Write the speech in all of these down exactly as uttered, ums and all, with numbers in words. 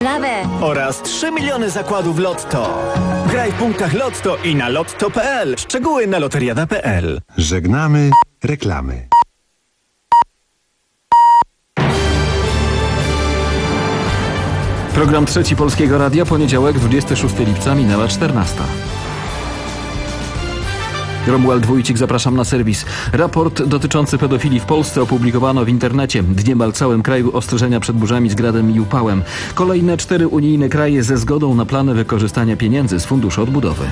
Lawę. Oraz trzy miliony zakładów Lotto. Graj w punktach Lotto i na lotto kropka p l. Szczegóły na loteriada kropka p l. Żegnamy reklamy. Program Trzeci Polskiego Radia, poniedziałek, dwudziestego szóstego lipca, minęła czternasta. Romuald Wójcik, zapraszam na serwis. Raport dotyczący pedofilii w Polsce opublikowano w internecie. W niemal całym kraju ostrzeżenia przed burzami z gradem i upałem. Kolejne cztery unijne kraje ze zgodą na plany wykorzystania pieniędzy z Funduszu Odbudowy.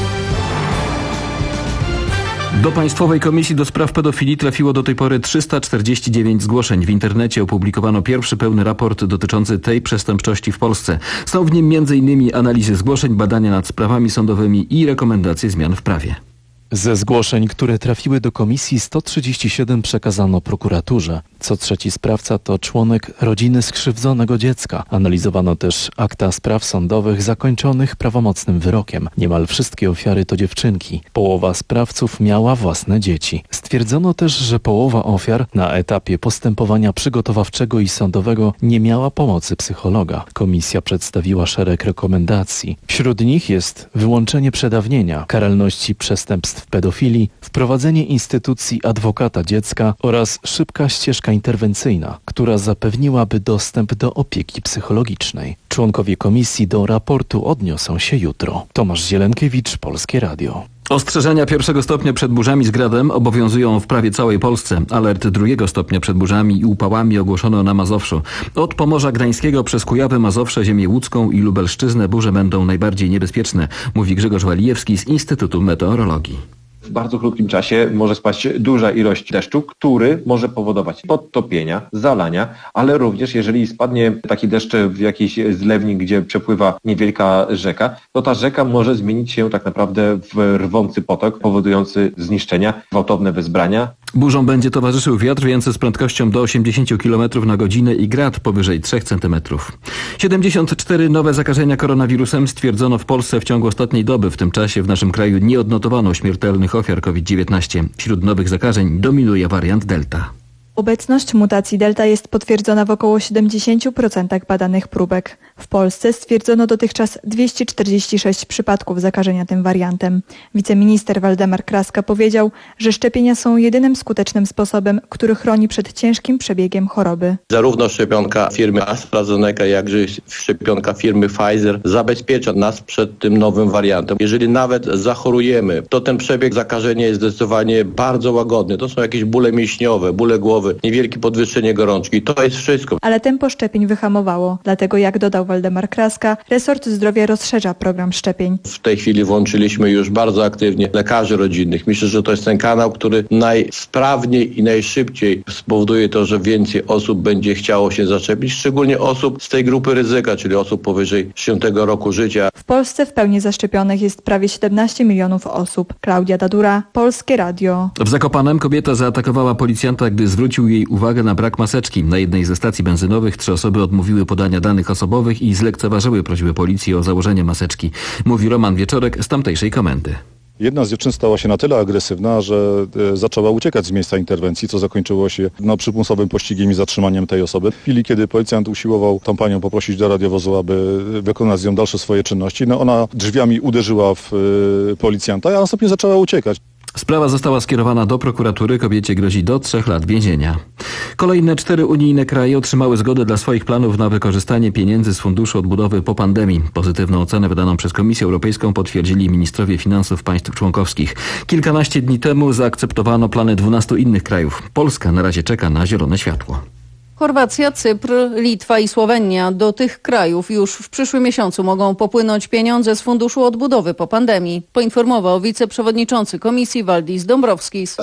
Do Państwowej Komisji do Spraw Pedofilii trafiło do tej pory trzysta czterdzieści dziewięć zgłoszeń. W internecie opublikowano pierwszy pełny raport dotyczący tej przestępczości w Polsce. Są w nim między innymi analizy zgłoszeń, badania nad sprawami sądowymi i rekomendacje zmian w prawie. Ze zgłoszeń, które trafiły do komisji, sto trzydzieści siedem przekazano prokuraturze. Co trzeci sprawca to członek rodziny skrzywdzonego dziecka. Analizowano też akta spraw sądowych zakończonych prawomocnym wyrokiem. Niemal wszystkie ofiary to dziewczynki. Połowa sprawców miała własne dzieci. Stwierdzono też, że połowa ofiar na etapie postępowania przygotowawczego i sądowego nie miała pomocy psychologa. Komisja przedstawiła szereg rekomendacji. Wśród nich jest wyłączenie przedawnienia, karalności przestępstw pedofilii, wprowadzenie instytucji adwokata dziecka oraz szybka ścieżka interwencyjna, która zapewniłaby dostęp do opieki psychologicznej. Członkowie komisji do raportu odniosą się jutro. Tomasz Zielenkiewicz, Polskie Radio. Ostrzeżenia pierwszego stopnia przed burzami z gradem obowiązują w prawie całej Polsce. Alert drugiego stopnia przed burzami i upałami ogłoszono na Mazowszu. Od Pomorza Gdańskiego przez Kujawy, Mazowsze, ziemię łódzką i Lubelszczyznę burze będą najbardziej niebezpieczne, mówi Grzegorz Walijewski z Instytutu Meteorologii. W bardzo krótkim czasie może spaść duża ilość deszczu, który może powodować podtopienia, zalania, ale również jeżeli spadnie taki deszcz w jakiejś zlewni, gdzie przepływa niewielka rzeka, to ta rzeka może zmienić się tak naprawdę w rwący potok, powodujący zniszczenia, gwałtowne wezbrania. Burzom będzie towarzyszył wiatr wiejący z prędkością do osiemdziesiąt kilometrów na godzinę i grad powyżej trzech centymetrów. siedemdziesiąt cztery nowe zakażenia koronawirusem stwierdzono w Polsce w ciągu ostatniej doby. W tym czasie w naszym kraju nie odnotowano śmiertelnych ofiar COVID dziewiętnaście. Wśród nowych zakażeń dominuje wariant Delta. Obecność mutacji Delta jest potwierdzona w około siedemdziesięciu procentach badanych próbek. W Polsce stwierdzono dotychczas dwieście czterdzieści sześć przypadków zakażenia tym wariantem. Wiceminister Waldemar Kraska powiedział, że szczepienia są jedynym skutecznym sposobem, który chroni przed ciężkim przebiegiem choroby. Zarówno szczepionka firmy AstraZeneca, jak i szczepionka firmy Pfizer zabezpiecza nas przed tym nowym wariantem. Jeżeli nawet zachorujemy, to ten przebieg zakażenia jest zdecydowanie bardzo łagodny. To są jakieś bóle mięśniowe, bóle głowy, niewielkie podwyższenie gorączki. To jest wszystko. Ale tempo szczepień wyhamowało. Dlatego, jak dodał Waldemar Kraska, resort zdrowia rozszerza program szczepień. W tej chwili włączyliśmy już bardzo aktywnie lekarzy rodzinnych. Myślę, że to jest ten kanał, który najsprawniej i najszybciej spowoduje to, że więcej osób będzie chciało się zaszczepić, szczególnie osób z tej grupy ryzyka, czyli osób powyżej sześćdziesiątego roku życia. W Polsce w pełni zaszczepionych jest prawie siedemnaście milionów osób. Klaudia Dadura, Polskie Radio. W Zakopanem kobieta zaatakowała policjanta, gdy zwrócił jej uwagę na brak maseczki. Na jednej ze stacji benzynowych trzy osoby odmówiły podania danych osobowych i zlekceważyły prośbę policji o założenie maseczki, mówi Roman Wieczorek z tamtejszej komendy. Jedna z dziewczyn stała się na tyle agresywna, że e, zaczęła uciekać z miejsca interwencji, co zakończyło się no, przymusowym pościgiem i zatrzymaniem tej osoby. W chwili, kiedy policjant usiłował tą panią poprosić do radiowozu, aby wykonać z nią dalsze swoje czynności, no ona drzwiami uderzyła w e, policjanta, a następnie zaczęła uciekać. Sprawa została skierowana do prokuratury. Kobiecie grozi do trzech lat więzienia. Kolejne cztery unijne kraje otrzymały zgodę dla swoich planów na wykorzystanie pieniędzy z Funduszu Odbudowy po pandemii. Pozytywną ocenę wydaną przez Komisję Europejską potwierdzili ministrowie finansów państw członkowskich. Kilkanaście dni temu zaakceptowano plany dwunastu innych krajów. Polska na razie czeka na zielone światło. Chorwacja, Cypr, Litwa i Słowenia. Do tych krajów już w przyszłym miesiącu mogą popłynąć pieniądze z Funduszu Odbudowy po pandemii, poinformował wiceprzewodniczący Komisji Valdis Dombrovskis.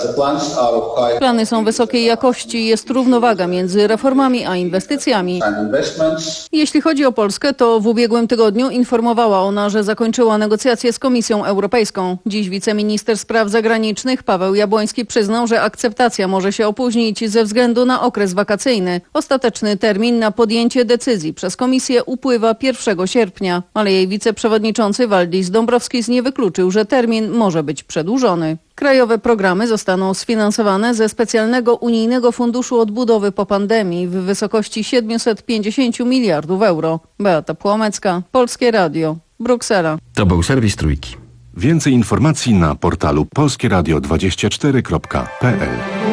Plany są wysokiej jakości, jest równowaga między reformami a inwestycjami. Jeśli chodzi o Polskę, to w ubiegłym tygodniu informowała ona, że zakończyła negocjacje z Komisją Europejską. Dziś wiceminister spraw zagranicznych Paweł Jabłoński przyznał, że akceptacja może się opóźnić ze względu na okres wakacyjny. Ostateczny termin na podjęcie decyzji przez komisję upływa pierwszego sierpnia, ale jej wiceprzewodniczący Valdis Dombrovskis nie wykluczył, że termin może być przedłużony. Krajowe programy zostaną sfinansowane ze specjalnego unijnego funduszu odbudowy po pandemii w wysokości siedemset pięćdziesiąt miliardów euro. Beata Płomecka, Polskie Radio, Bruksela. To był serwis Trójki. Więcej informacji na portalu polskieradio dwadzieścia cztery kropka p l.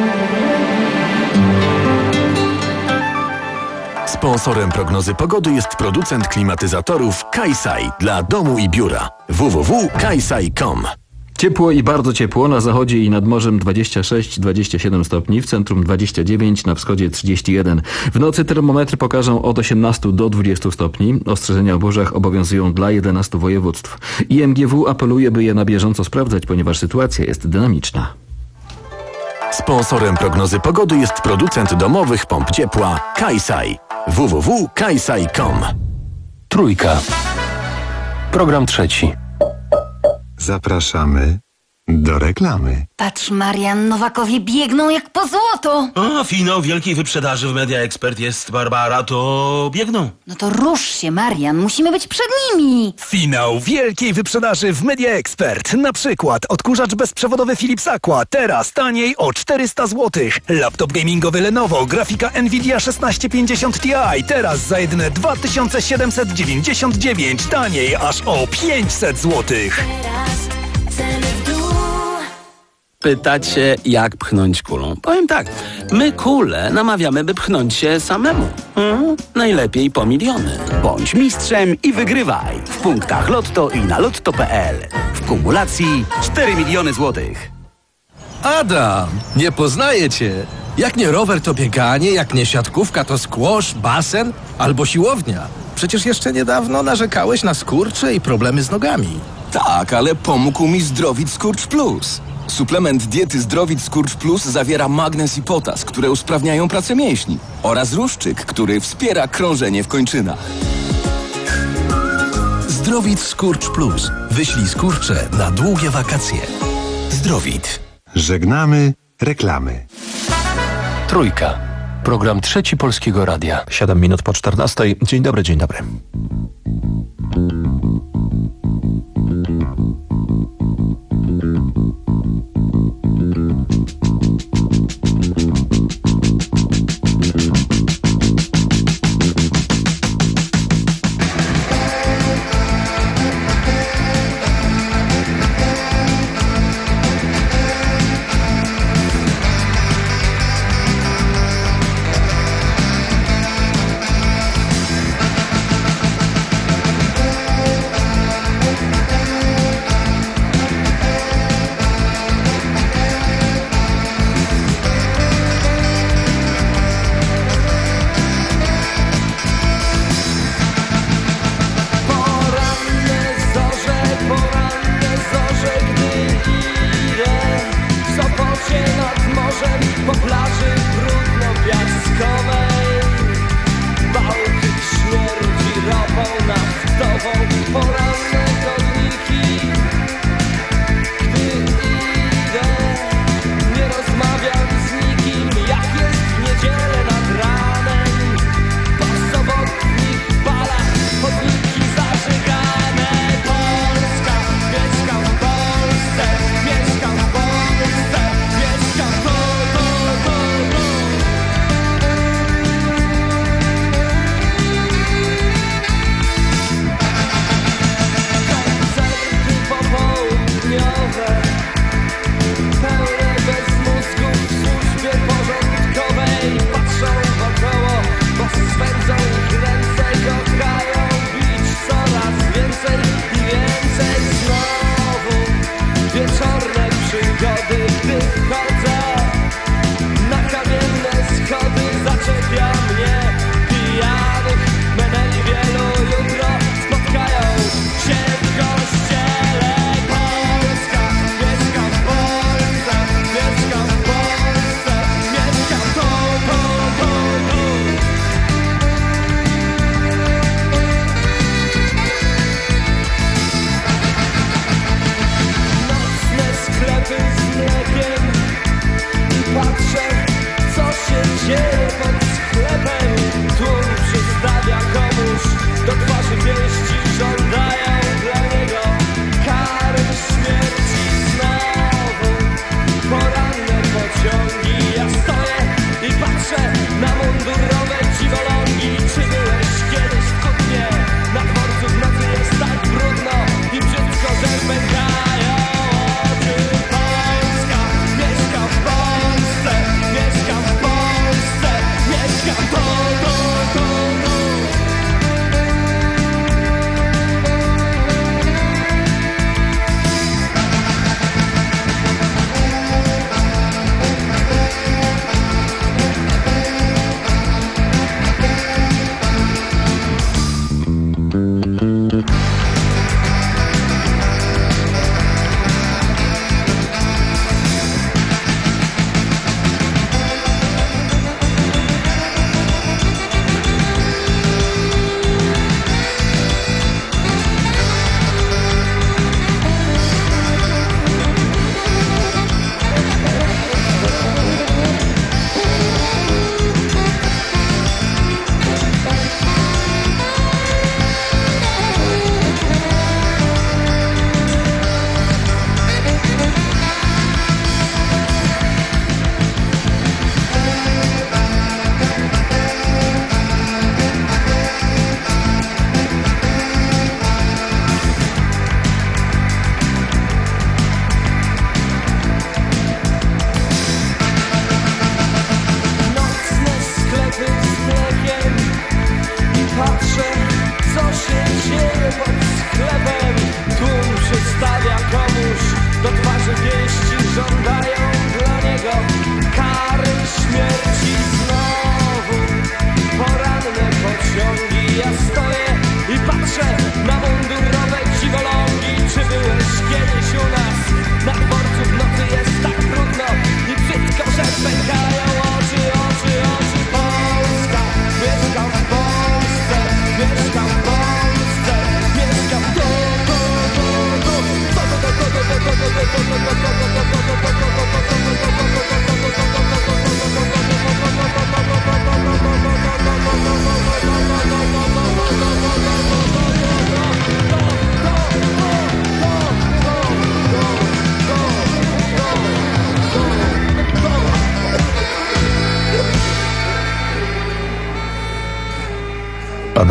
Sponsorem prognozy pogody jest producent klimatyzatorów Kaisai dla domu i biura. w w w kropka kaisai kropka com. Ciepło i bardzo ciepło, na zachodzie i nad morzem dwadzieścia sześć dwadzieścia siedem stopni, w centrum dwadzieścia dziewięć, na wschodzie trzydzieści jeden. W nocy termometry pokażą od osiemnastu do dwudziestu stopni. Ostrzeżenia o burzach obowiązują dla jedenastu województw. I M G W apeluje, by je na bieżąco sprawdzać, ponieważ sytuacja jest dynamiczna. Sponsorem prognozy pogody jest producent domowych pomp ciepła Kaisai. w w w kropka kaisai kropka com. Trójka. Program trzeci. Zapraszamy do reklamy. Patrz, Marian, Nowakowie biegną jak po złoto. O, finał wielkiej wyprzedaży w Media Expert jest, Barbara, to biegną. No to rusz się, Marian, musimy być przed nimi. Finał wielkiej wyprzedaży w Media Expert. Na przykład odkurzacz bezprzewodowy Philips Aqua, teraz taniej o czterysta złotych. Laptop gamingowy Lenovo, grafika Nvidia szesnaście pięćdziesiąt Ti, teraz za jedyne dwa tysiące siedemset dziewięćdziesiąt dziewięć, taniej aż o pięćset złotych. Pytacie, jak pchnąć kulą? Powiem tak, my kulę namawiamy, by pchnąć się samemu. Hmm? Najlepiej po miliony. Bądź mistrzem i wygrywaj w punktach Lotto i na lotto kropka p l. W kumulacji cztery miliony złotych. Adam, nie poznaję cię. Jak nie rower, to bieganie, jak nie siatkówka, to squash, basen albo siłownia. Przecież jeszcze niedawno narzekałeś na skurcze i problemy z nogami. Tak, ale pomógł mi Zdrowit Skurcz Plus. Suplement diety Zdrowit Skurcz Plus zawiera magnez i potas, które usprawniają pracę mięśni, oraz ruszczyk, który wspiera krążenie w kończynach. Zdrowit Skurcz Plus. Wyślij skurcze na długie wakacje. Zdrowit. Żegnamy reklamy. Trójka. Program trzeci Polskiego Radia. Siedem minut po czternastej. Dzień dobry, dzień dobry.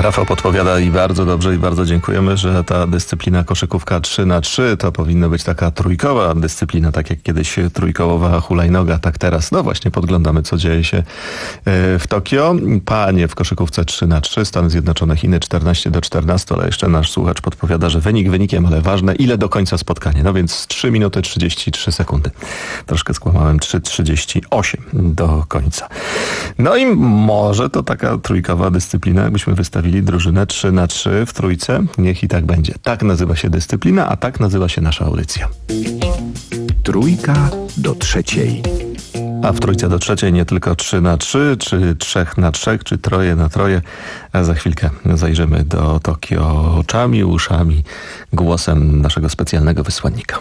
Rafał podpowiada i bardzo dobrze i bardzo dziękujemy, że ta dyscyplina koszykówka trzy na trzy to powinna być taka trójkowa dyscyplina, tak jak kiedyś trójkołowa hulajnoga, tak teraz. No właśnie podglądamy, co dzieje się w Tokio. Panie w koszykówce trzy na trzy, Stany Zjednoczone, Chiny czternaście do czternastu, ale jeszcze nasz słuchacz podpowiada, że wynik wynikiem, ale ważne, ile do końca spotkania. No więc trzy minuty trzydzieści trzy sekundy. Troszkę skłamałem, trzy trzydzieści osiem do końca. No i może to taka trójkowa dyscyplina, jakbyśmy wystawili drużynę trzy na trzy w trójce. Niech i tak będzie. Tak nazywa się dyscyplina, a tak nazywa się nasza audycja. Trójka do trzeciej. A w trójce do trzeciej nie tylko trzy na trzy, czy trzech na trzech, czy troje na troje. A za chwilkę zajrzymy do Tokio oczami, uszami, głosem naszego specjalnego wysłannika.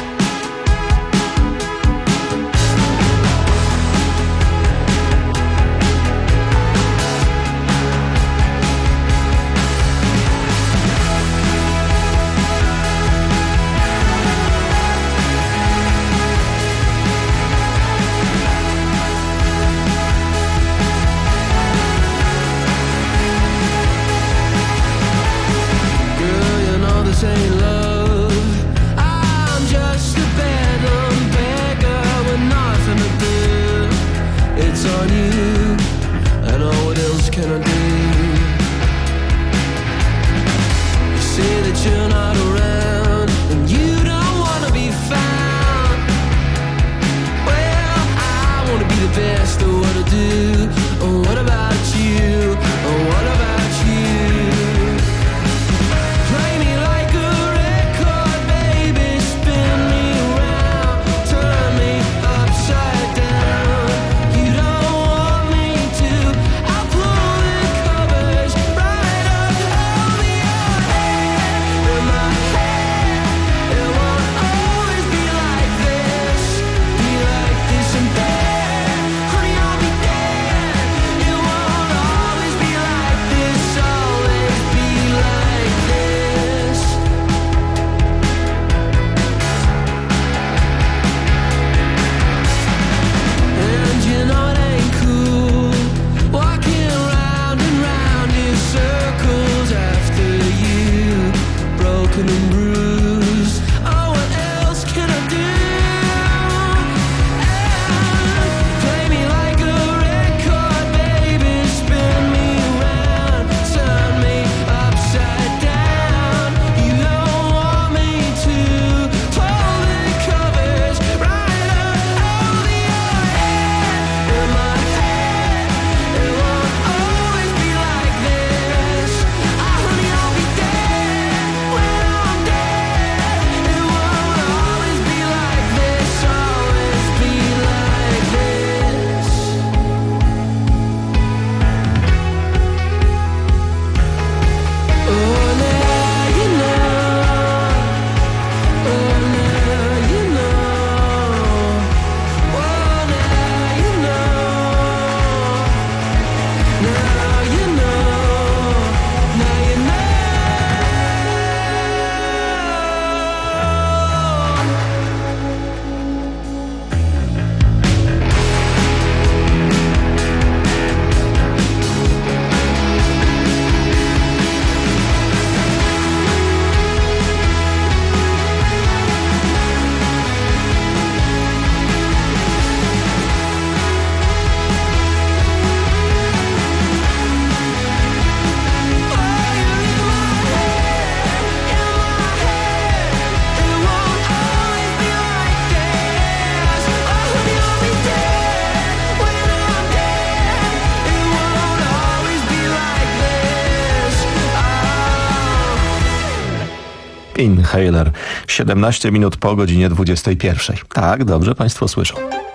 Inhaler. siedemnaście minut po godzinie dwudziestej pierwszej. Tak, dobrze Państwo słyszą.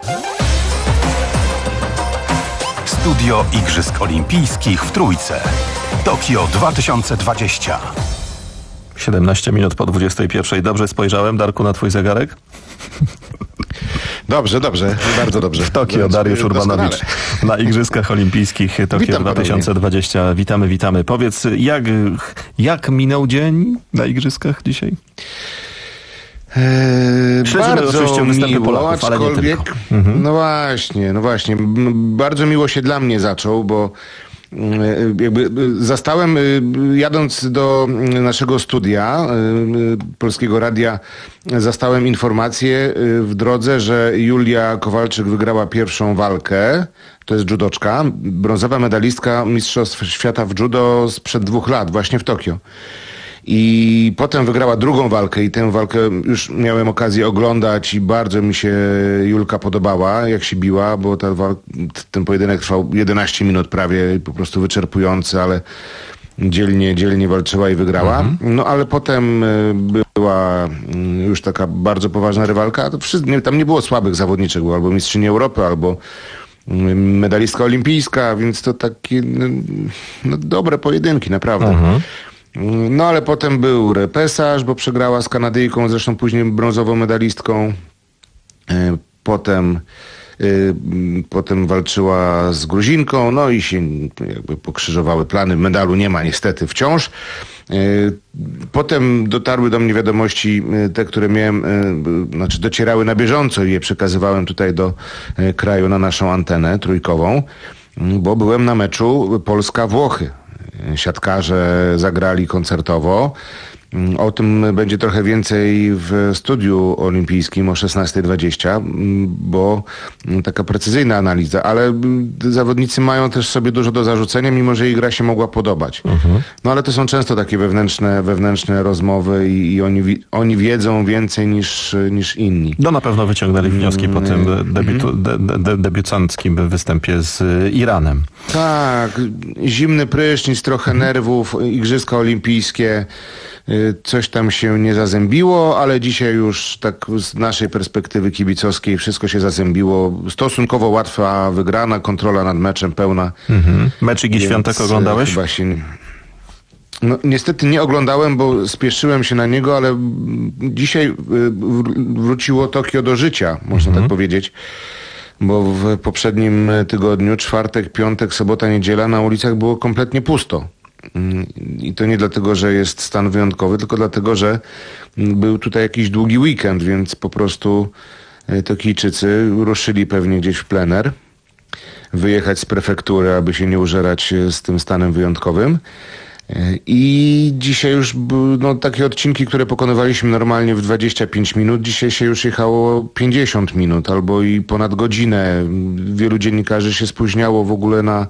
Studio Igrzysk Olimpijskich w Trójce. Tokio dwa tysiące dwadzieścia. siedemnaście minut po dwudziestej pierwszej. Dobrze spojrzałem, Darku, na twój zegarek? Dobrze, dobrze, bardzo dobrze. W Tokio Dariusz Urbanowicz na Igrzyskach Olimpijskich Tokio Witam dwa tysiące dwadzieścia. Ponownie. Witamy, witamy. Powiedz, jak, jak minął dzień na Igrzyskach dzisiaj? Eee, Śledzimy bardzo oczywiście występy miło, Polaków, ale nie tylko. Mhm. No właśnie, no właśnie. Bardzo miło się dla mnie zaczął, bo jakby zastałem, jadąc do naszego studia Polskiego Radia, zastałem informację w drodze, że Julia Kowalczyk wygrała pierwszą walkę. To jest judoczka, brązowa medalistka Mistrzostw Świata w judo sprzed dwóch lat, właśnie w Tokio. I potem wygrała drugą walkę i tę walkę już miałem okazję oglądać i bardzo mi się Julka podobała, jak się biła, bo ta wal- ten pojedynek trwał jedenaście minut prawie, po prostu wyczerpujący, ale dzielnie, dzielnie walczyła i wygrała. Mhm. No ale potem była już taka bardzo poważna rywalka. To wszyscy, tam nie było słabych zawodniczek, było albo mistrzyni Europy, albo medalistka olimpijska, więc to takie no, dobre pojedynki, naprawdę. Mhm. No ale potem był repesaż, bo przegrała z Kanadyjką, zresztą później brązową medalistką. Potem, potem walczyła z Gruzinką, no i się jakby pokrzyżowały plany. Medalu nie ma niestety wciąż. Potem dotarły do mnie wiadomości, te, które miałem, znaczy docierały na bieżąco i je przekazywałem tutaj do kraju na naszą antenę trójkową, bo byłem na meczu Polska-Włochy. Siatkarze zagrali koncertowo. O tym będzie trochę więcej w studiu olimpijskim o szesnasta dwadzieścia, bo taka precyzyjna analiza, ale zawodnicy mają też sobie dużo do zarzucenia, mimo że ich gra się mogła podobać. Mhm. No ale to są często takie wewnętrzne, wewnętrzne rozmowy i, i oni, oni wiedzą więcej niż, niż inni. No na pewno wyciągnęli wnioski po tym debiutu, de, de, debiutanckim występie z Iranem. Tak, zimny prysznic, trochę nerwów, igrzyska olimpijskie. Coś tam się nie zazębiło, ale dzisiaj już tak z naszej perspektywy kibicowskiej wszystko się zazębiło. Stosunkowo łatwa wygrana, kontrola nad meczem pełna. Mhm. Mecz Igi Świątek oglądałeś? Chyba się... No, niestety nie oglądałem, bo spieszyłem się na niego, ale dzisiaj wróciło Tokio do życia, można mhm. tak powiedzieć. Bo w poprzednim tygodniu, czwartek, piątek, sobota, niedziela na ulicach było kompletnie pusto. I to nie dlatego, że jest stan wyjątkowy, tylko dlatego, że był tutaj jakiś długi weekend, więc po prostu Tokijczycy ruszyli pewnie gdzieś w plener, wyjechać z prefektury, aby się nie użerać z tym stanem wyjątkowym. I dzisiaj już no, takie odcinki, które pokonywaliśmy normalnie w dwadzieścia pięć minut, dzisiaj się już jechało pięćdziesiąt minut albo i ponad godzinę. Wielu dziennikarzy się spóźniało w ogóle na,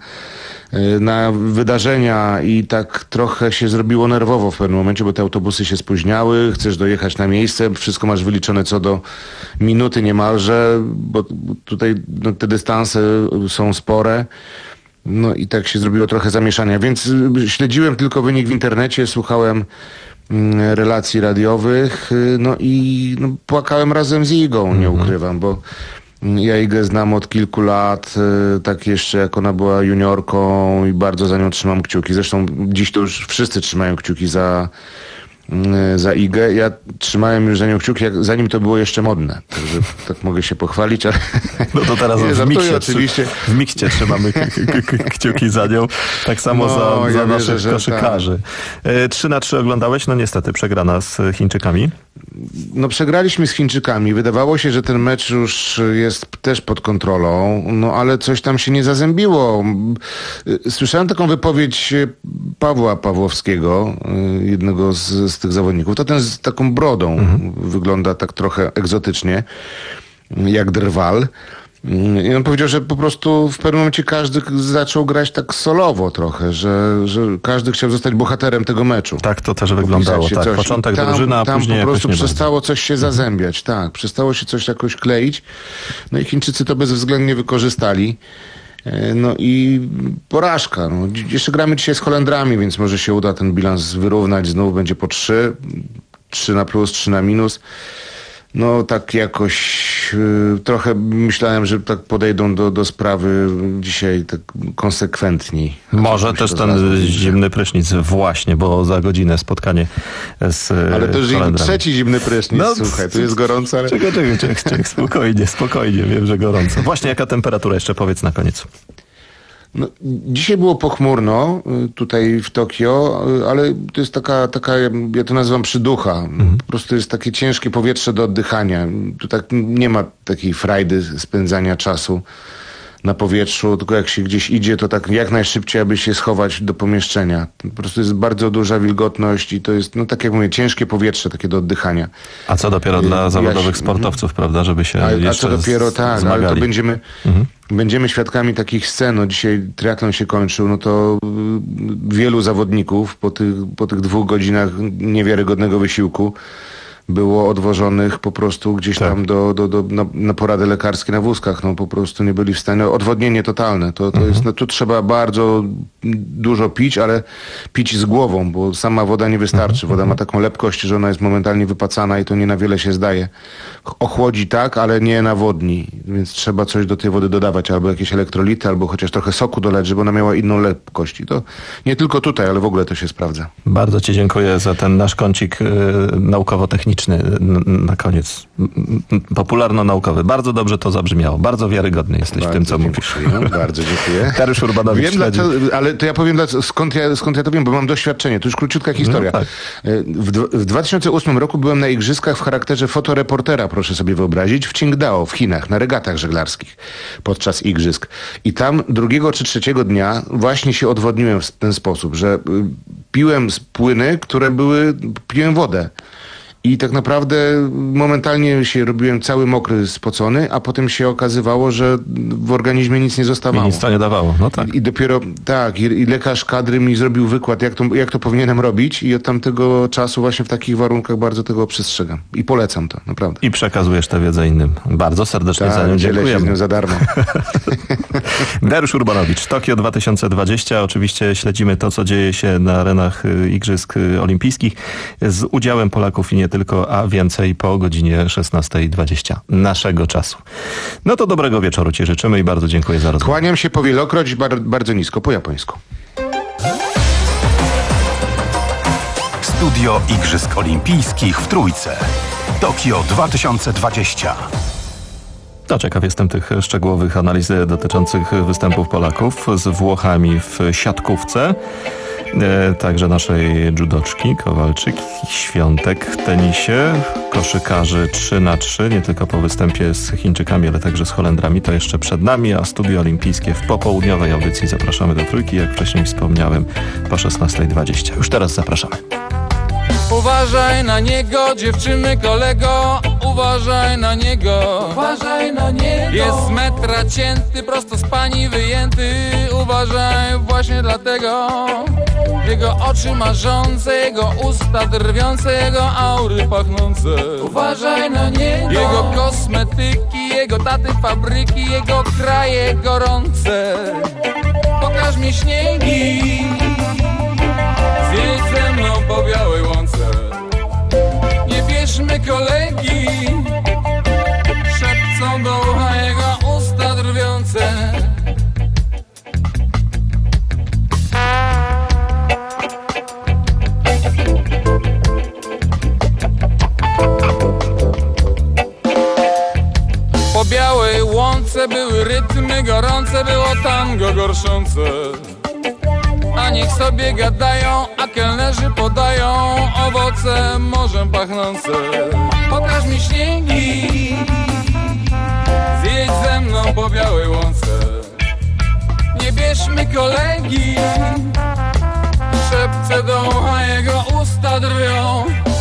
na wydarzenia i tak trochę się zrobiło nerwowo w pewnym momencie, bo te autobusy się spóźniały, chcesz dojechać na miejsce, wszystko masz wyliczone co do minuty niemalże, bo tutaj no, te dystanse są spore. No i tak się zrobiło trochę zamieszania, więc śledziłem tylko wynik w internecie, słuchałem relacji radiowych, no i no, płakałem razem z Igą, nie ukrywam, bo ja Igę znam od kilku lat, tak jeszcze jak ona była juniorką i bardzo za nią trzymam kciuki. Zresztą dziś to już wszyscy trzymają kciuki za, za Igę. Ja trzymałem już za nią kciuki, jak, zanim to było jeszcze modne. Także tak mogę się pochwalić, ale... No to teraz nie, w, miksie, oczywiście. w mikście trzymamy k- k- k- kciuki za nią. Tak samo no, za, za ja naszych wierzę, koszykarzy. trzy na trzy oglądałeś? No niestety przegrana z Chińczykami. No przegraliśmy z Chińczykami. Wydawało się, że ten mecz już jest też pod kontrolą, no ale coś tam się nie zazębiło. Słyszałem taką wypowiedź Pawła Pawłowskiego, jednego z, z tych zawodników. To ten z taką brodą mhm. wygląda tak trochę egzotycznie, jak drwal. I on powiedział, że po prostu w pewnym momencie każdy zaczął grać tak solowo trochę, że, że każdy chciał zostać bohaterem tego meczu. Tak to też wyglądało, tak. Coś. Początek tam, drużyna, a tam później po prostu przestało będzie. coś się zazębiać, tak. Przestało się coś jakoś kleić. No i Chińczycy to bezwzględnie wykorzystali. No i porażka. No. Jeszcze gramy dzisiaj z Holendrami, więc może się uda ten bilans wyrównać. Znowu będzie po trzy. Trzy na plus, trzy na minus. No tak jakoś y, trochę myślałem, że tak podejdą do, do sprawy dzisiaj tak konsekwentniej. Może też ten nazwać. Zimny prysznic właśnie, bo za godzinę spotkanie z Ale to już Holendrami. Trzeci zimny prysznic, no, słuchaj, tu jest gorąco. Ale... Czekaj, czekaj, czekaj, czekaj, spokojnie, spokojnie, wiem, że gorąco. Właśnie jaka temperatura, jeszcze powiedz na koniec. No, dzisiaj było pochmurno tutaj w Tokio, ale to jest taka, taka ja to nazywam przyducha. Mhm. Po prostu jest takie ciężkie powietrze do oddychania. Tu tak nie ma takiej frajdy spędzania czasu na powietrzu, tylko jak się gdzieś idzie, to tak jak najszybciej, aby się schować do pomieszczenia. Po prostu jest bardzo duża wilgotność i to jest, no tak jak mówię, ciężkie powietrze takie do oddychania. A co dopiero dla Ja zawodowych się- sportowców, prawda, żeby się A, a jeszcze co dopiero z- tak, zmagali. ale to będziemy, Mhm. będziemy świadkami takich scen. No dzisiaj triatlon się kończył, no to y, wielu zawodników po tych, po tych dwóch godzinach niewiarygodnego wysiłku było odwożonych po prostu gdzieś tam do, do, do, na, na porady lekarskie na wózkach. No po prostu nie byli w stanie. Odwodnienie totalne. To, to jest, no tu trzeba bardzo dużo pić, ale pić z głową, bo sama woda nie wystarczy. Woda ma taką lepkość, że ona jest momentalnie wypacana i to nie na wiele się zdaje. Ochłodzi tak, ale nie nawodni, więc trzeba coś do tej wody dodawać, albo jakieś elektrolity, albo chociaż trochę soku doleć, żeby ona miała inną lepkość. I to nie tylko tutaj, ale w ogóle to się sprawdza. Bardzo Ci dziękuję za ten nasz kącik y, naukowo-techniczny n- na koniec. M- m- Popularno-naukowy. Bardzo dobrze to zabrzmiało. Bardzo wiarygodny jesteś w tym, co mówisz. Bardzo dziękuję. Dariusz Urbanowicz Wiem, śledzi. dlaczego, ale to ja powiem, dla- skąd ja, skąd ja to wiem, bo mam doświadczenie. To już króciutka historia. No tak. w, dwa- w dwa tysiące ósmym roku byłem na igrzyskach w charakterze fotoreportera, proszę sobie wyobrazić, w Qingdao w Chinach, na regatach żeglarskich podczas igrzysk. I tam drugiego czy trzeciego dnia właśnie się odwodniłem w ten sposób, że y, piłem z płyny, które były, piłem wodę. I tak naprawdę momentalnie się robiłem cały mokry, spocony, a potem się okazywało, że w organizmie nic nie zostawało. I nic to nie dawało, no tak. I dopiero, tak, i, i lekarz kadry mi zrobił wykład, jak to, jak to powinienem robić i od tamtego czasu właśnie w takich warunkach bardzo tego przestrzegam. I polecam to, naprawdę. I przekazujesz tę wiedzę innym. Bardzo serdecznie za nią Tak, dzielę się z dziękujemy. nią za darmo. Dariusz Urbanowicz, Tokio dwa tysiące dwadzieścia. Oczywiście śledzimy to, co dzieje się na arenach y, Igrzysk y, Olimpijskich z udziałem Polaków i nie tylko, a więcej po godzinie szesnastej dwadzieścia naszego czasu. No to dobrego wieczoru Ci życzymy i bardzo dziękuję za rozmowę. Kłaniam się powielokroć, bar, bardzo nisko, po japońsku. Studio Igrzysk Olimpijskich w Trójce. Tokio dwa tysiące dwadzieścia. To ciekaw jestem tych szczegółowych analiz dotyczących występów Polaków z Włochami w siatkówce. E, także naszej judoczki, Kowalczyk, Świątek w tenisie, koszykarzy trzy na trzy, nie tylko po występie z Chińczykami, ale także z Holendrami, to jeszcze przed nami, a Studio Olimpijskie w popołudniowej audycji zapraszamy do Trójki, jak wcześniej wspomniałem, po szesnastej dwadzieścia. Już teraz zapraszamy. Uważaj na niego, dziewczyny, kolego, uważaj na niego. Uważaj na niego. Jest z metra cięty, prosto z pani wyjęty. Uważaj właśnie dlatego. Jego oczy marzące, jego usta drwiące, jego aury pachnące. Uważaj na niego. Jego kosmetyki, jego taty fabryki, jego kraje gorące. Pokaż mi śniegi, zjedź ze mną po białej łące. Nie bierzmy kolegi, szepcą do ucha jego usta drwiące. Po białej łące były rytmy gorące, było tango gorszące. A niech sobie gadają, a kelnerzy podają owoce morzem pachnące. Pokaż mi śniegi, zjedź ze mną po białej łące. Nie bierzmy kolegi, szepce do ucha jego usta drwią.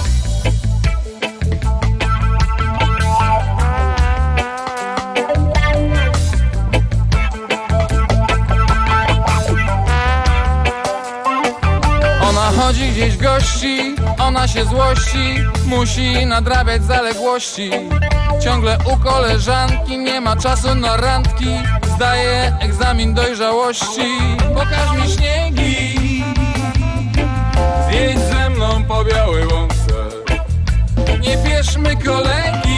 Ona chodzi gdzieś gości, ona się złości, musi nadrabiać zaległości. Ciągle u koleżanki, nie ma czasu na randki, zdaje egzamin dojrzałości. Pokaż mi śniegi, zjedź ze mną po białej łące. Nie bierzmy kolegi,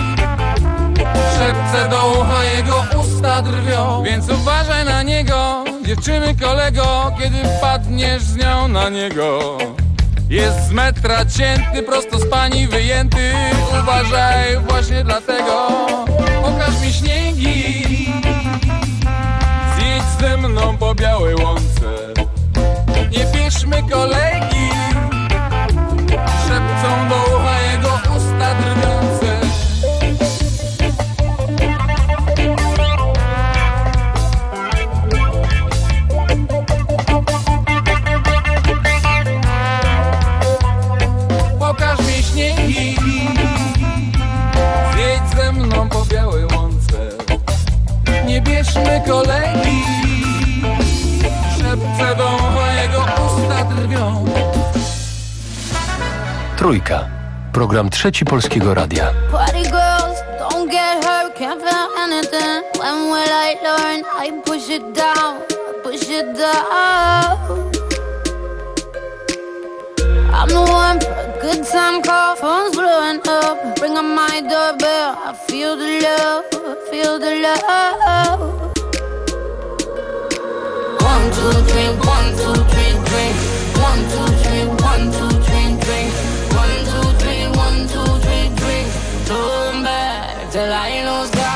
szepce do ucha jego usta drwią. Więc uważaj na niego, dziewczyny, kolego, kiedy wpadniesz z nią na niego. Jest z metra cięty, prosto z pani wyjęty. Uważaj właśnie dlatego. Pokaż mi śniegi, zjedź ze mną po białej łące. Nie bierzmy kolegi, szepcą do ucha jego usta drwiące. Bierzmy kolegi, szepce do mojego usta drwią. Trójka. Program Trzeci Polskiego Radia. Party girls, don't get hurt, can't feel anything. When will I learn? I push it down, push it down. I'm the one for a good time call, phone's blowing up. Bring on my doorbell, I feel the love, I feel the love. One, two, three, one, two, three, drink. One, two, three, one, two, three, drink. One, two, three, one, two, three, drink. Turn back till I lose God.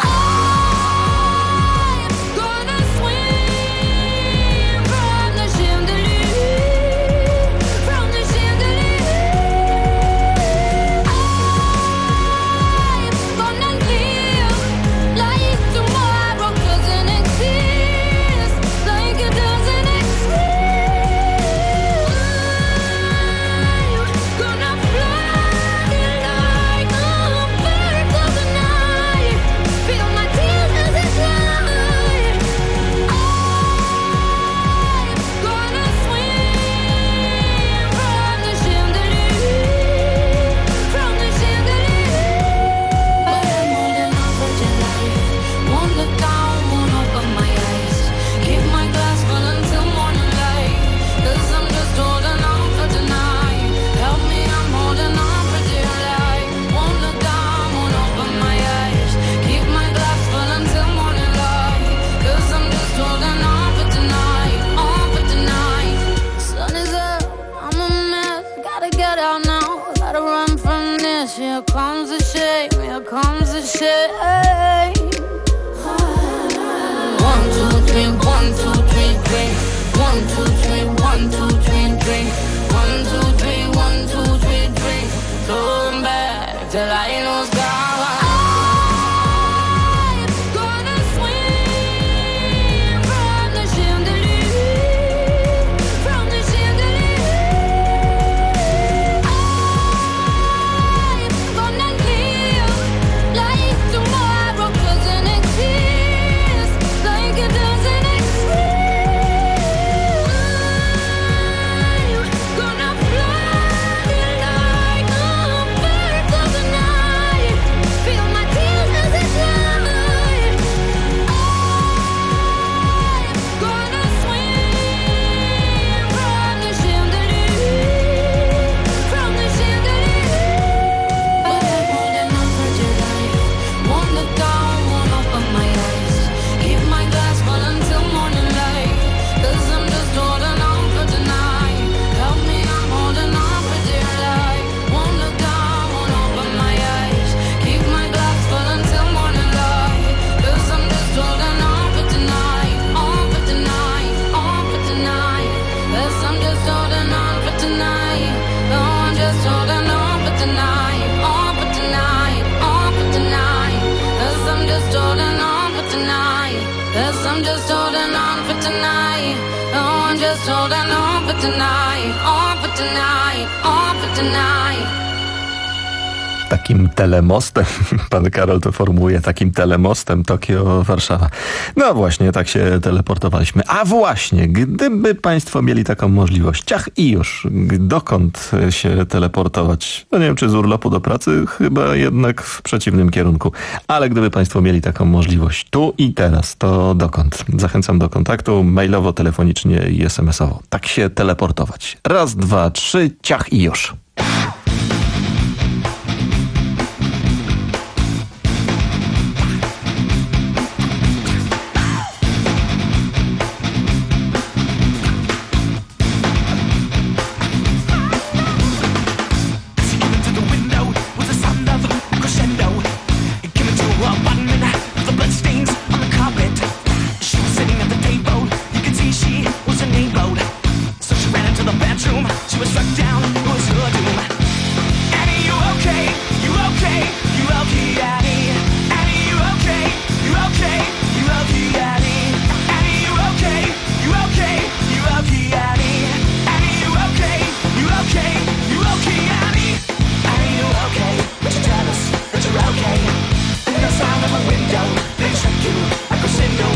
Here comes the shame, here comes the shame. One, two, three, one, two, three, drink. One, two, three, one, two, three, drink. One, two, three, one, two, three, drink. Turn back till I lose God. Takim telemostem, pan Karol to formułuje, takim telemostem Tokio-Warszawa. No właśnie, tak się teleportowaliśmy. A właśnie, gdyby państwo mieli taką możliwość, ciach i już, dokąd się teleportować? No nie wiem, czy z urlopu do pracy? Chyba jednak w przeciwnym kierunku. Ale gdyby państwo mieli taką możliwość tu i teraz, to dokąd? Zachęcam do kontaktu mailowo, telefonicznie i es em es owo. Tak się teleportować. Raz, dwa, trzy, ciach i już. Window, they check you like a window.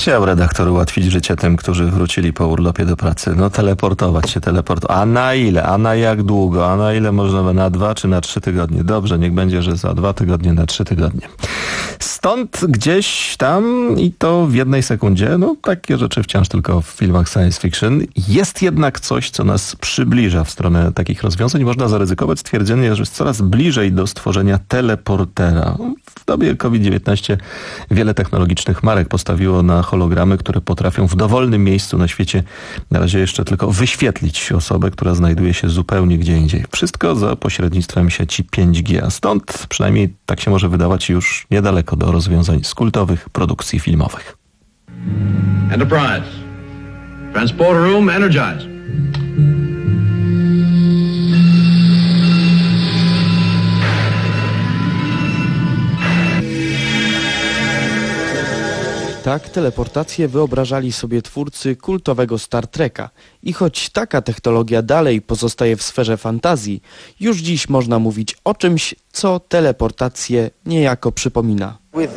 chciał redaktor ułatwić życie tym, którzy wrócili po urlopie do pracy. No teleportować się, teleportować. A na ile? A na jak długo? A na ile można? Na dwa czy na trzy tygodnie? Dobrze, niech będzie, że za dwa tygodnie, na trzy tygodnie. Stąd gdzieś tam i to w jednej sekundzie, no takie rzeczy wciąż tylko w filmach science fiction. Jest jednak coś, co nas przybliża w stronę takich rozwiązań. Można zaryzykować stwierdzenie, że jest coraz bliżej do stworzenia teleportera. W dobie kowid dziewiętnaście wiele technologicznych marek postawiło na hologramy, które potrafią w dowolnym miejscu na świecie na razie jeszcze tylko wyświetlić osobę, która znajduje się zupełnie gdzie indziej. Wszystko za pośrednictwem sieci pięć G, a stąd przynajmniej tak się może wydawać już niedaleko do rozwiązań z kultowych produkcji filmowych. Enterprise. Transporter room energized. Tak teleportację wyobrażali sobie twórcy kultowego Star Treka. I choć taka technologia dalej pozostaje w sferze fantazji, już dziś można mówić o czymś, co teleportację niejako przypomina.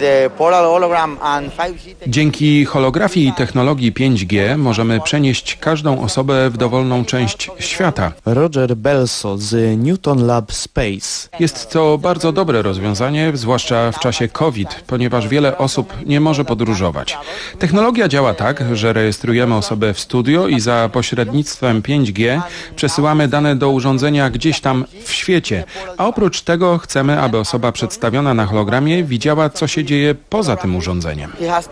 Dzięki holografii i technologii pięć G możemy przenieść każdą osobę w dowolną część świata. Roger Belso z Newton Lab Space. Jest to bardzo dobre rozwiązanie, zwłaszcza w czasie COVID, ponieważ wiele osób nie może podróżować. Technologia działa tak, że rejestrujemy osobę w studio i za pośrednictwem pięć G przesyłamy dane do urządzenia gdzieś tam w świecie, a oprócz tego chcemy, aby osoba przedstawiona na hologramie widziała, co się dzieje poza tym urządzeniem.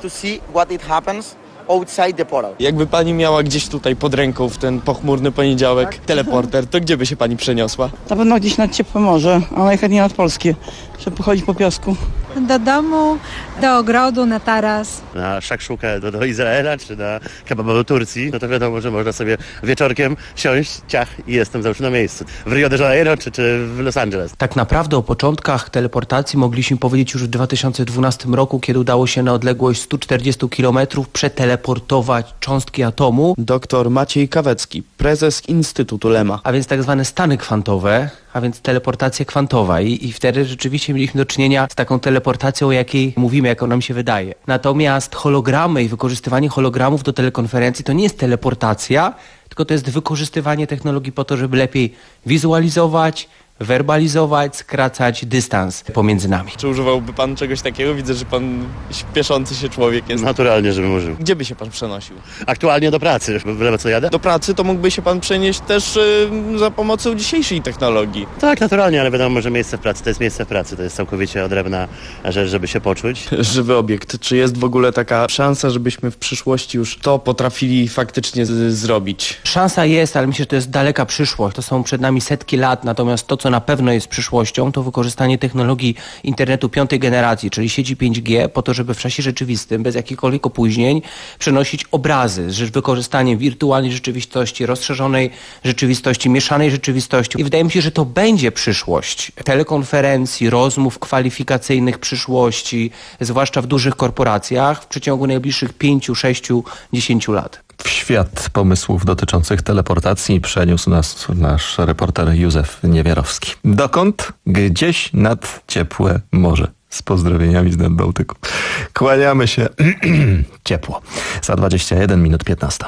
Jakby pani miała gdzieś tutaj pod ręką w ten pochmurny poniedziałek teleporter, to gdzie by się pani przeniosła? Na pewno gdzieś nad ciepłe morze, a najchętniej nad polskie, żeby pochodzić po piasku. Do domu, do ogrodu, na taras. Na szakszukę do, do Izraela czy na kebaba do Turcji, no to wiadomo, że można sobie wieczorkiem siąść, ciach i jestem zawsze na miejscu. W Rio de Janeiro czy, czy w Los Angeles. Tak naprawdę o początkach teleportacji mogliśmy powiedzieć już w dwa tysiące dwunastym roku, kiedy udało się na odległość stu czterdziestu kilometrów przeteleportować cząstki atomu. Doktor Maciej Kawecki, prezes Instytutu Lema. A więc tak zwane stany kwantowe, a więc teleportacja kwantowa i, i wtedy rzeczywiście mieliśmy do czynienia z taką teleportacją, o jakiej mówimy, jaką nam się wydaje. Natomiast hologramy i wykorzystywanie hologramów do telekonferencji to nie jest teleportacja, tylko to jest wykorzystywanie technologii po to, żeby lepiej wizualizować, werbalizować, skracać dystans pomiędzy nami. Czy używałby pan czegoś takiego? Widzę, że pan śpieszący się człowiek jest. Naturalnie, żebym użył. Gdzie by się pan przenosił? Aktualnie do pracy. W lewo co jadę? Do pracy to mógłby się pan przenieść też yy, za pomocą dzisiejszej technologii. Tak, naturalnie, ale wiadomo, że miejsce w pracy to jest miejsce w pracy. To jest całkowicie odrębna rzecz, żeby się poczuć. Żywy obiekt. Czy jest w ogóle taka szansa, żebyśmy w przyszłości już to potrafili faktycznie z- zrobić? Szansa jest, ale myślę, że to jest daleka przyszłość. To są przed nami setki lat, natomiast to, co na pewno jest przyszłością, to wykorzystanie technologii internetu piątej generacji, czyli sieci pięć G, po to, żeby w czasie rzeczywistym, bez jakichkolwiek opóźnień, przenosić obrazy z wykorzystaniem wirtualnej rzeczywistości, rozszerzonej rzeczywistości, mieszanej rzeczywistości. I wydaje mi się, że to będzie przyszłość telekonferencji, rozmów kwalifikacyjnych przyszłości, zwłaszcza w dużych korporacjach w przeciągu najbliższych pięciu, sześciu, dziesięciu lat. W świat pomysłów dotyczących teleportacji przeniósł nas nasz reporter Józef Niewiarowski. Dokąd? Gdzieś nad ciepłe morze. Z pozdrowieniami z Nadbałtyku. Kłaniamy się ciepło. Za dwadzieścia jeden minut piętnaście.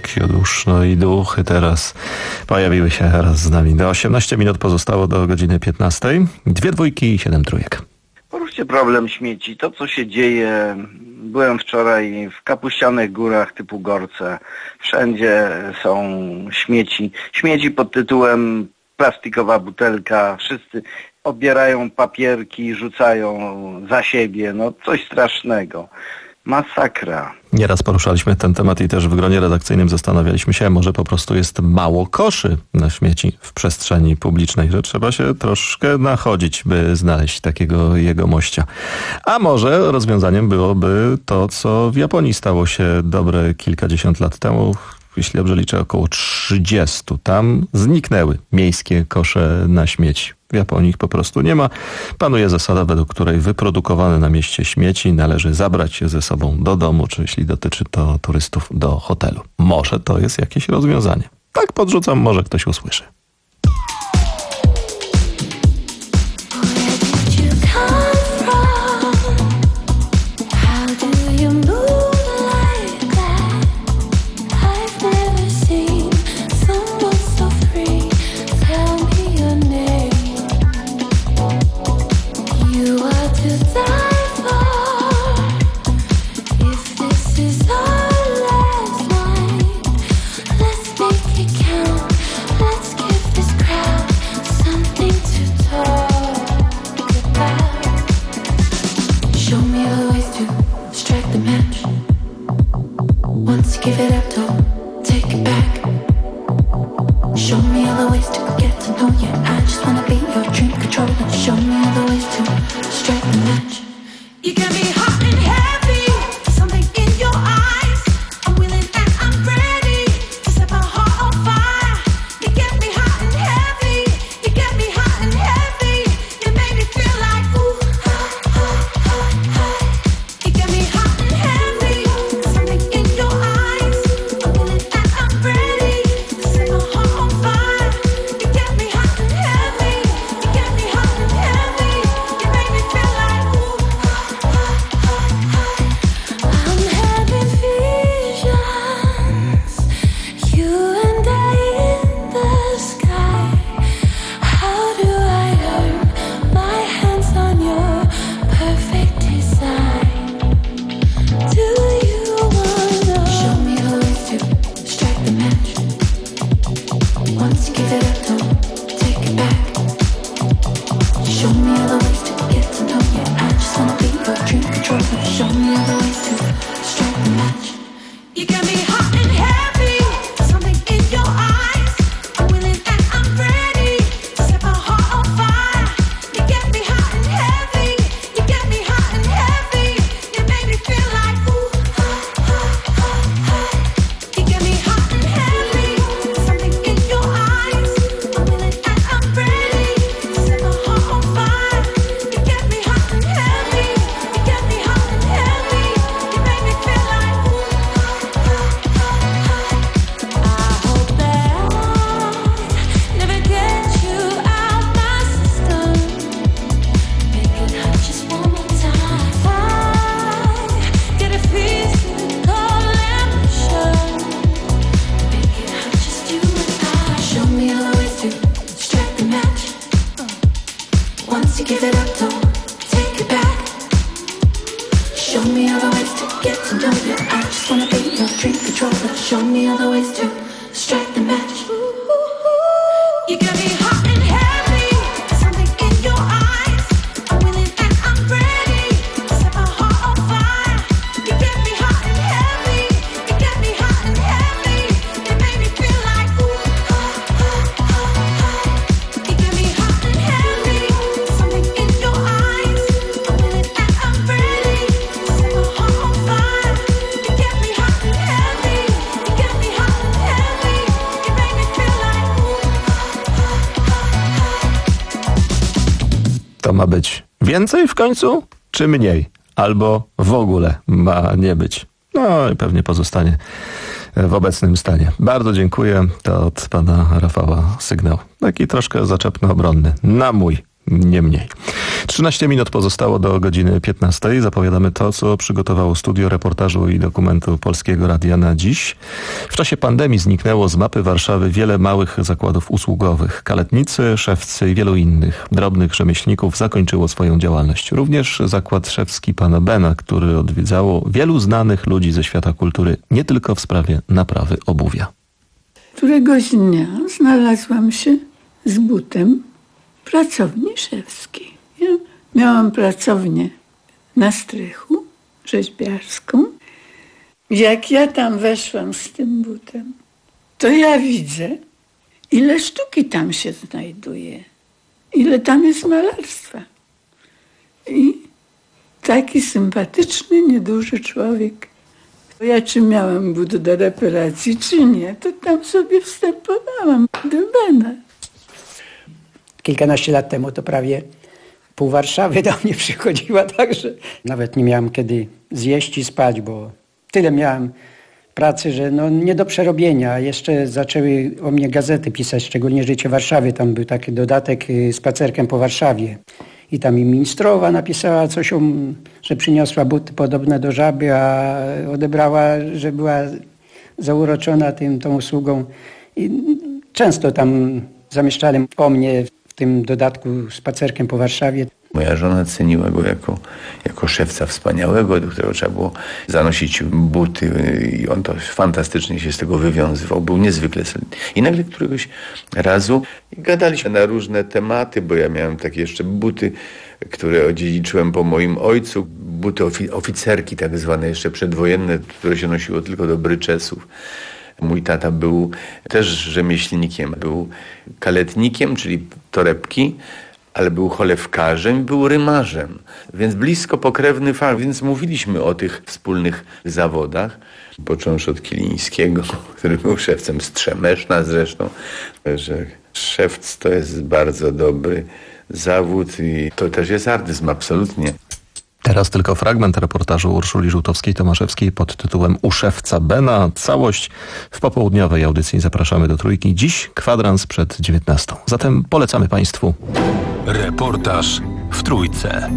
Kiodusz, no i duchy teraz pojawiły się raz z nami. Do osiemnaście minut pozostało do godziny piętnastej. Dwie dwójki i siedem trójek. Poruszcie problem śmieci. To, co się dzieje, byłem wczoraj w Kapuścianych Górach typu Gorce. Wszędzie są śmieci. Śmieci pod tytułem plastikowa butelka. Wszyscy odbierają papierki, rzucają za siebie. No coś strasznego. Masakra. Nieraz poruszaliśmy ten temat i też w gronie redakcyjnym zastanawialiśmy się, może po prostu jest mało koszy na śmieci w przestrzeni publicznej, że trzeba się troszkę nachodzić, by znaleźć takiego jegomościa. A może rozwiązaniem byłoby to, co w Japonii stało się dobre kilkadziesiąt lat temu, jeśli dobrze liczę, około trzydziestu. Tam zniknęły miejskie kosze na śmieci. W Japonii ich po prostu nie ma. Panuje zasada, według której wyprodukowane na mieście śmieci należy zabrać je ze sobą do domu, czy jeśli dotyczy to turystów, do hotelu. Może to jest jakieś rozwiązanie. Tak podrzucam, może ktoś usłyszy. Ma być więcej w końcu, czy mniej? Albo w ogóle ma nie być. No i pewnie pozostanie w obecnym stanie. Bardzo dziękuję. To od pana Rafała sygnał. Taki troszkę zaczepno obronny. Na mój, nie mniej. trzynaście minut pozostało do godziny piętnastej. Zapowiadamy to, co przygotowało studio reportażu i dokumentu Polskiego Radia na dziś. W czasie pandemii zniknęło z mapy Warszawy wiele małych zakładów usługowych. Kaletnicy, szewcy i wielu innych drobnych rzemieślników zakończyło swoją działalność. Również zakład szewski pana Bena, który odwiedzało wielu znanych ludzi ze świata kultury, nie tylko w sprawie naprawy obuwia. Któregoś dnia znalazłam się z butem w pracowni szewskiej. Ja miałam pracownię na strychu rzeźbiarską. Jak ja tam weszłam z tym butem, to ja widzę, ile sztuki tam się znajduje, ile tam jest malarstwa. I taki sympatyczny, nieduży człowiek. Ja czy miałam but do reparacji, czy nie, to tam sobie wstępowałam do Bena. Kilkanaście lat temu to prawie pół Warszawy do mnie przychodziła, także nawet nie miałam kiedy zjeść i spać, bo tyle miałam pracy, że no nie do przerobienia. Jeszcze zaczęły o mnie gazety pisać, szczególnie Życie Warszawy. Tam był taki dodatek Spacerkiem po Warszawie. I tam i ministrowa napisała coś, o, że przyniosła buty podobne do żaby, a odebrała, że była zauroczona tym, tą usługą. I często tam zamieszczali po mnie w tym dodatku Spacerkiem po Warszawie. Moja żona ceniła go jako, jako szewca wspaniałego, do którego trzeba było zanosić buty i on to fantastycznie się z tego wywiązywał. Był niezwykle solidny. I nagle któregoś razu gadaliśmy na różne tematy, bo ja miałem takie jeszcze buty, które odziedziczyłem po moim ojcu. Buty ofi- oficerki tak zwane, jeszcze przedwojenne, które się nosiło tylko do bryczesów. Mój tata był też rzemieślnikiem. Był kaletnikiem, czyli torebki, ale był cholewkarzem, był rymarzem, więc blisko pokrewny fach, więc mówiliśmy o tych wspólnych zawodach, począwszy od Kilińskiego, który był szewcem Strzemeszna zresztą, że szewc to jest bardzo dobry zawód i to też jest artyzm, absolutnie. Teraz tylko fragment reportażu Urszuli Żółtowskiej-Tomaszewskiej pod tytułem U szewca Bena. Całość w popołudniowej audycji. Zapraszamy do Trójki. Dziś kwadrans przed dziewiętnastą. Zatem polecamy Państwu reportaż w Trójce.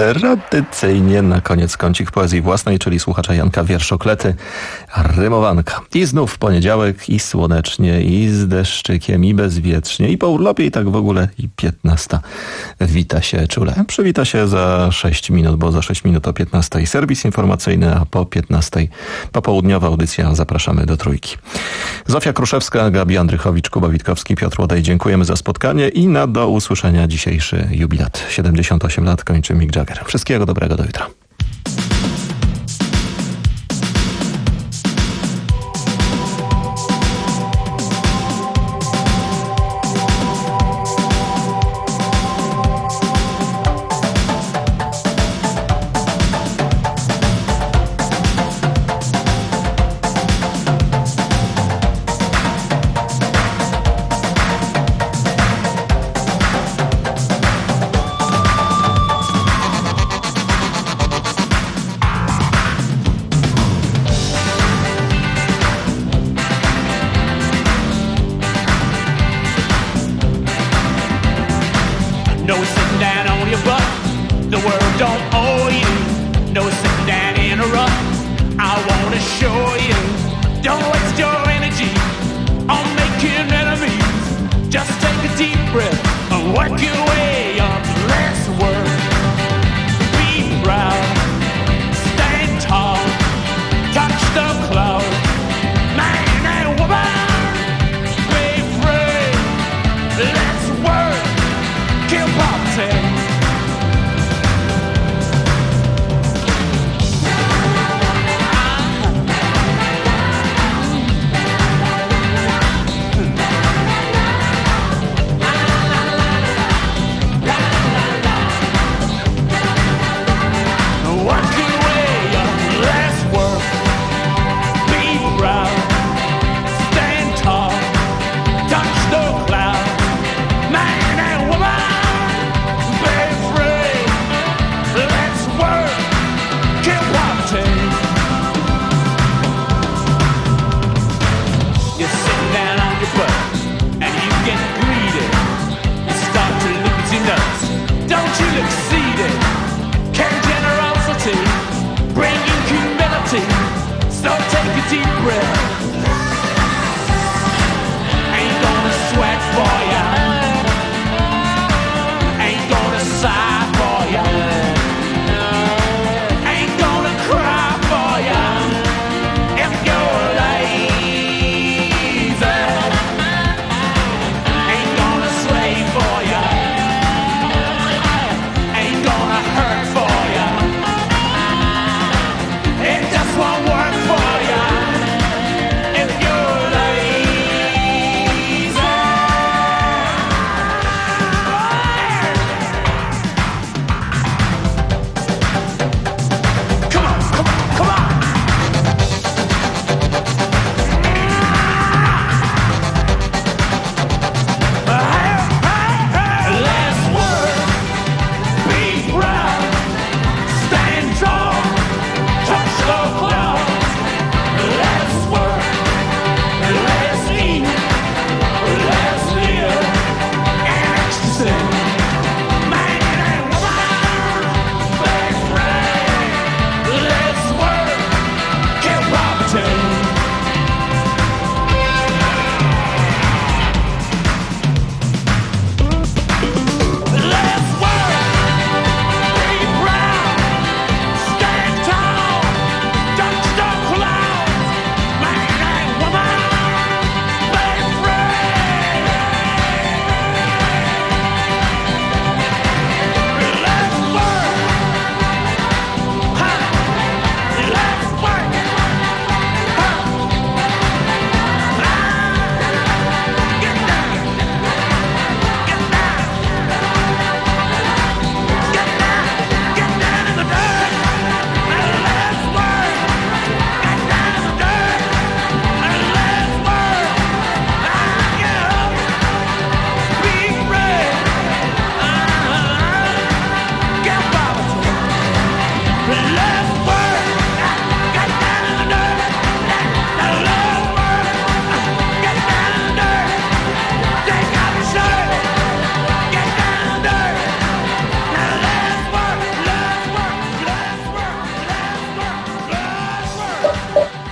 tradycyjnie na koniec kącik poezji własnej, czyli słuchacza Janka Wierszoklety, rymowanka. I znów poniedziałek, i słonecznie, i z deszczykiem, i bezwietrznie, i po urlopie, i tak w ogóle, i piętnasta. Wita się czule. Przywita się za sześć minut, bo za sześć minut o piętnastej serwis informacyjny, a po piętnastej popołudniowa audycja. Zapraszamy do trójki. Zofia Kruszewska, Gabi Andrychowicz, Kuba Witkowski, Piotr Łodaj. Dziękujemy za spotkanie i na do usłyszenia dzisiejszy jubilat. siedemdziesiąt osiem lat kończy Mick Jagger. Wszystkiego dobrego, do jutra.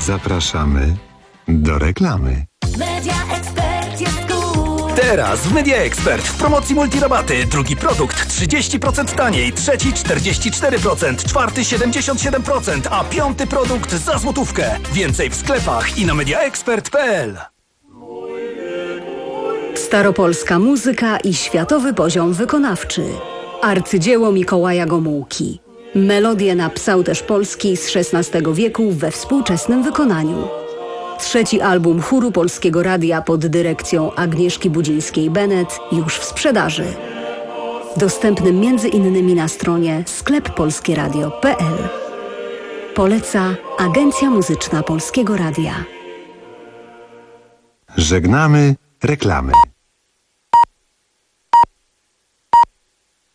Zapraszamy do reklamy. Media Expert jest cool. Teraz w Media Expert w promocji multirabaty. Drugi produkt trzydzieści procent taniej, trzeci czterdzieści cztery procent, czwarty siedemdziesiąt siedem procent, a piąty produkt za złotówkę. Więcej w sklepach i na mediaexpert kropka p l. Staropolska muzyka i światowy poziom wykonawczy. Arcydzieło Mikołaja Gomułki. Melodie na psałterz polski z szesnastego wieku we współczesnym wykonaniu. Trzeci album chóru Polskiego Radia pod dyrekcją Agnieszki Budzińskiej-Bennett już w sprzedaży. Dostępny między innymi na stronie sklep polskie radio kropka p l. Poleca Agencja Muzyczna Polskiego Radia. Żegnamy reklamy.